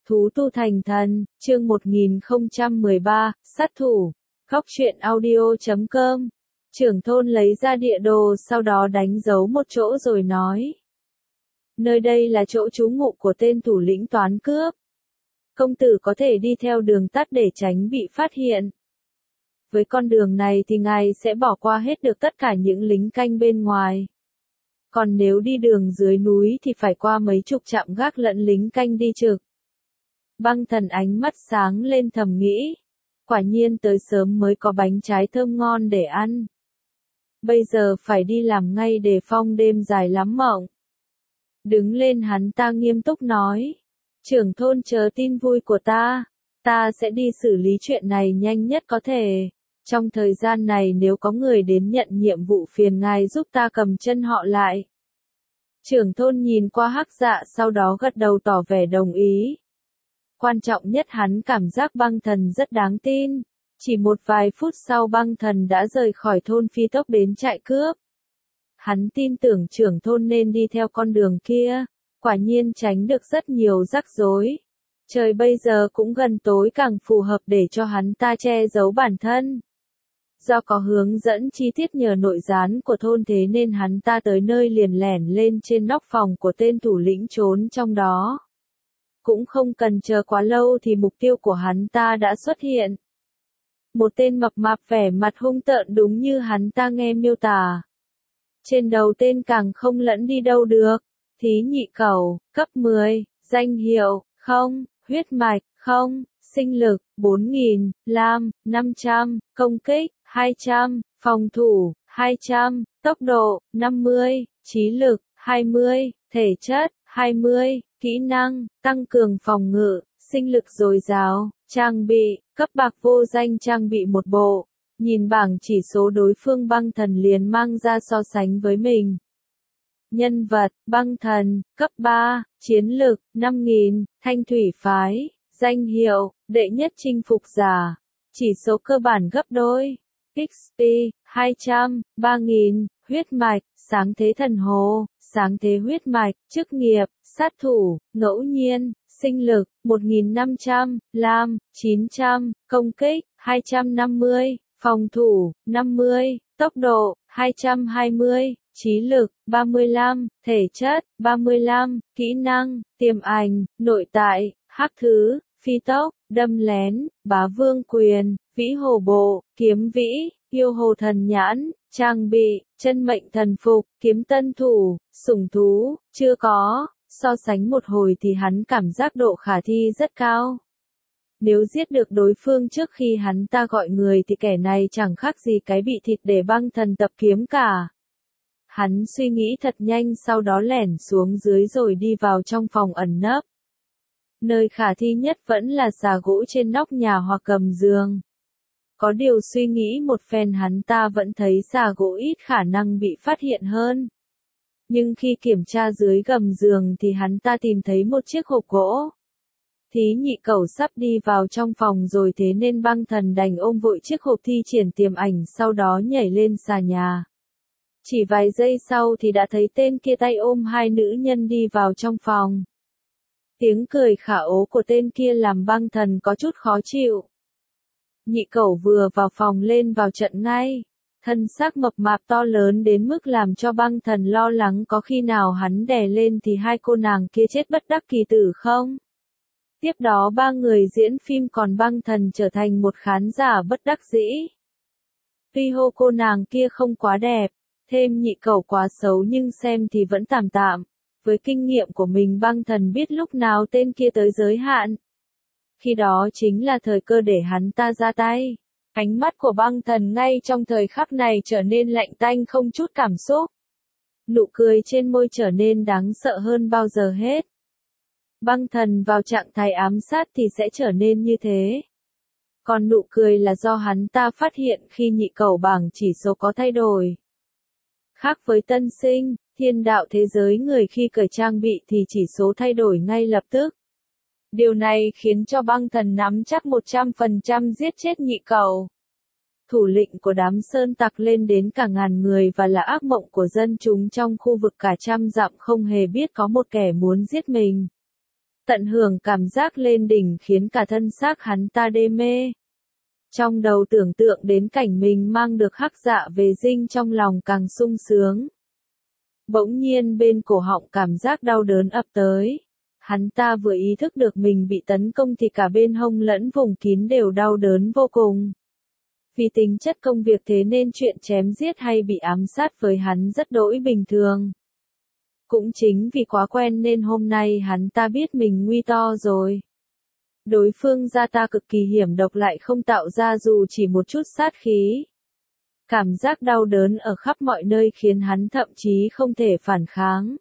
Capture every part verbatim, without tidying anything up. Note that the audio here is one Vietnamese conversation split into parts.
Thú tu thành thần, chương một nghìn không trăm mười ba, sát thủ. Góc truyện audio chấm com. Trưởng thôn lấy ra địa đồ sau đó đánh dấu một chỗ rồi nói. Nơi đây là chỗ trú ngụ của tên thủ lĩnh toán cướp. Công tử có thể đi theo đường tắt để tránh bị phát hiện. Với con đường này thì ngài sẽ bỏ qua hết được tất cả những lính canh bên ngoài. Còn nếu đi đường dưới núi thì phải qua mấy chục trạm gác lẫn lính canh đi trực. Băng Thần ánh mắt sáng lên thầm nghĩ. Quả nhiên tới sớm mới có bánh trái thơm ngon để ăn. Bây giờ phải đi làm ngay để phong đêm dài lắm mộng. Đứng lên hắn ta nghiêm túc nói. Trưởng thôn chờ tin vui của ta. Ta sẽ đi xử lý chuyện này nhanh nhất có thể. Trong thời gian này nếu có người đến nhận nhiệm vụ phiền ngài giúp ta cầm chân họ lại. Trưởng thôn nhìn qua Hắc Dạ sau đó gật đầu tỏ vẻ đồng ý. Quan trọng nhất hắn cảm giác Băng Thần rất đáng tin. Chỉ một vài phút sau Băng Thần đã rời khỏi thôn phi tốc đến trại cướp. Hắn tin tưởng trưởng thôn nên đi theo con đường kia. Quả nhiên tránh được rất nhiều rắc rối. Trời bây giờ cũng gần tối càng phù hợp để cho hắn ta che giấu bản thân. Do có hướng dẫn chi tiết nhờ nội gián của thôn thế nên hắn ta tới nơi liền lẻn lên trên nóc phòng của tên thủ lĩnh trốn trong đó. Cũng không cần chờ quá lâu thì mục tiêu của hắn ta đã xuất hiện. Một tên mập mạp vẻ mặt hung tợn đúng như hắn ta nghe miêu tả. Trên đầu tên càng không lẫn đi đâu được. Thí nhị cẩu, cấp mười, danh hiệu, không, huyết mạch, không, sinh lực, bốn nghìn, lam, năm trăm, công kích, hai trăm, phòng thủ, hai trăm, tốc độ, năm mươi, trí lực, hai mươi, thể chất, hai mươi, kỹ năng, tăng cường phòng ngự, sinh lực dồi dào, trang bị, cấp bạc vô danh trang bị một bộ. Nhìn bảng chỉ số đối phương Băng Thần liền mang ra so sánh với mình. Nhân vật, Băng Thần, cấp ba, chiến lực, năm nghìn, thanh thủy phái, danh hiệu, đệ nhất chinh phục giả, chỉ số cơ bản gấp đôi, ích pê, hai trăm, ba nghìn, huyết mạch, sáng thế thần hồ, sáng thế huyết mạch, chức nghiệp, sát thủ, ngẫu nhiên, sinh lực, một nghìn năm trăm, lam, chín trăm, công kích, hai trăm năm mươi, phòng thủ, năm mươi, tốc độ, hai trăm hai mươi. Trí lực, ba mươi lăm, thể chất, ba mươi lăm, kỹ năng, tiềm ảnh, nội tại, hắc thứ, phi tốc, đâm lén, bá vương quyền, vĩ hồ bộ, kiếm vĩ, yêu hồ thần nhãn, trang bị, chân mệnh thần phục, kiếm tân thủ, sủng thú, chưa có, so sánh một hồi thì hắn cảm giác độ khả thi rất cao. Nếu giết được đối phương trước khi hắn ta gọi người thì kẻ này chẳng khác gì cái bị thịt để Băng Thần tập kiếm cả. Hắn suy nghĩ thật nhanh sau đó lẻn xuống dưới rồi đi vào trong phòng ẩn nấp. Nơi khả thi nhất vẫn là xà gỗ trên nóc nhà hoặc gầm giường. Có điều suy nghĩ một phen hắn ta vẫn thấy xà gỗ ít khả năng bị phát hiện hơn. Nhưng khi kiểm tra dưới gầm giường thì hắn ta tìm thấy một chiếc hộp gỗ. Thí nhị cẩu sắp đi vào trong phòng rồi thế nên Băng Thần đành ôm vội chiếc hộp thi triển tiềm ảnh sau đó nhảy lên xà nhà. Chỉ vài giây sau thì đã thấy tên kia tay ôm hai nữ nhân đi vào trong phòng. Tiếng cười khả ố của tên kia làm Băng Thần có chút khó chịu. Nhị cẩu vừa vào phòng lên vào trận ngay. Thân xác mập mạp to lớn đến mức làm cho Băng Thần lo lắng có khi nào hắn đè lên thì hai cô nàng kia chết bất đắc kỳ tử không. Tiếp đó ba người diễn phim còn Băng Thần trở thành một khán giả bất đắc dĩ. Tuy hô cô nàng kia không quá đẹp. Thêm nhị cẩu quá xấu nhưng xem thì vẫn tạm tạm. Với kinh nghiệm của mình Băng Thần biết lúc nào tên kia tới giới hạn. Khi đó chính là thời cơ để hắn ta ra tay. Ánh mắt của Băng Thần ngay trong thời khắc này trở nên lạnh tanh không chút cảm xúc. Nụ cười trên môi trở nên đáng sợ hơn bao giờ hết. Băng Thần vào trạng thái ám sát thì sẽ trở nên như thế. Còn nụ cười là do hắn ta phát hiện khi nhị cẩu bảng chỉ số có thay đổi. Khác với tân sinh, thiên đạo thế giới người khi cởi trang bị thì chỉ số thay đổi ngay lập tức. Điều này khiến cho Băng Thần nắm chắc một trăm phần trăm giết chết nhị cẩu. Thủ lĩnh của đám sơn tặc lên đến cả ngàn người và là ác mộng của dân chúng trong khu vực cả trăm dặm không hề biết có một kẻ muốn giết mình. tận hưởng cảm giác lên đỉnh khiến cả thân xác hắn ta đê mê. Trong đầu tưởng tượng đến cảnh mình mang được hắc dạ về dinh trong lòng càng sung sướng. Bỗng nhiên bên cổ họng cảm giác đau đớn ập tới. Hắn ta vừa ý thức được mình bị tấn công thì cả bên hông lẫn vùng kín đều đau đớn vô cùng. Vì tính chất công việc thế nên chuyện chém giết hay bị ám sát với hắn rất đỗi bình thường. Cũng chính vì quá quen nên hôm nay hắn ta biết mình nguy to rồi. Đối phương ra ta cực kỳ hiểm độc lại không tạo ra dù chỉ một chút sát khí. Cảm giác đau đớn ở khắp mọi nơi khiến hắn thậm chí không thể phản kháng.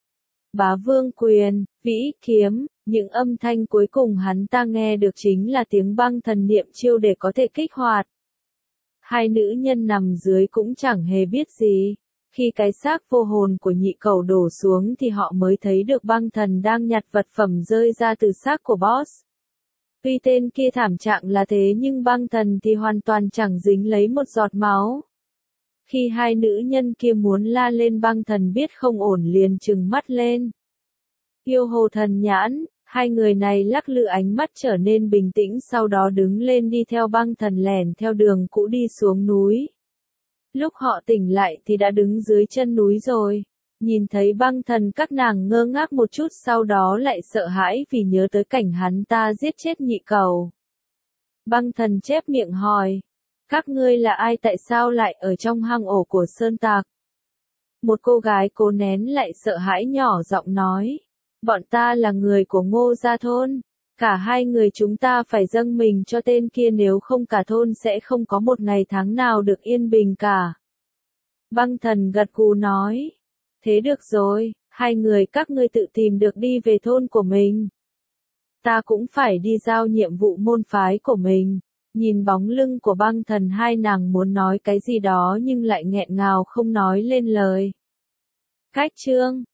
Bá vương quyền, vĩ kiếm, những âm thanh cuối cùng hắn ta nghe được chính là tiếng băng thần niệm chiêu để có thể kích hoạt. Hai nữ nhân nằm dưới cũng chẳng hề biết gì. Khi cái xác vô hồn của nhị cẩu đổ xuống thì họ mới thấy được băng thần đang nhặt vật phẩm rơi ra từ xác của boss. Tuy tên kia thảm trạng là thế nhưng băng thần thì hoàn toàn chẳng dính lấy một giọt máu. Khi hai nữ nhân kia muốn la lên băng thần biết không ổn liền trừng mắt lên. Yêu hồ thần nhãn, hai người này lắc lư ánh mắt trở nên bình tĩnh sau đó đứng lên đi theo băng thần lẻn theo đường cũ đi xuống núi. Lúc họ tỉnh lại thì đã đứng dưới chân núi rồi. Nhìn thấy băng thần các nàng ngơ ngác một chút sau đó lại sợ hãi vì nhớ tới cảnh hắn ta giết chết nhị cẩu. Băng thần chép miệng hỏi. Các ngươi là ai tại sao lại ở trong hang ổ của sơn tạc? Một cô gái cố nén lại sợ hãi nhỏ giọng nói. Bọn ta là người của Ngô Gia Thôn. Cả hai người chúng ta phải dâng mình cho tên kia nếu không cả thôn sẽ không có một ngày tháng nào được yên bình cả. Băng thần gật gù nói. Thế được rồi, hai người các ngươi tự tìm được đi về thôn của mình. Ta cũng phải đi giao nhiệm vụ môn phái của mình. Nhìn bóng lưng của băng thần hai nàng muốn nói cái gì đó nhưng lại nghẹn ngào không nói lên lời. Cách chương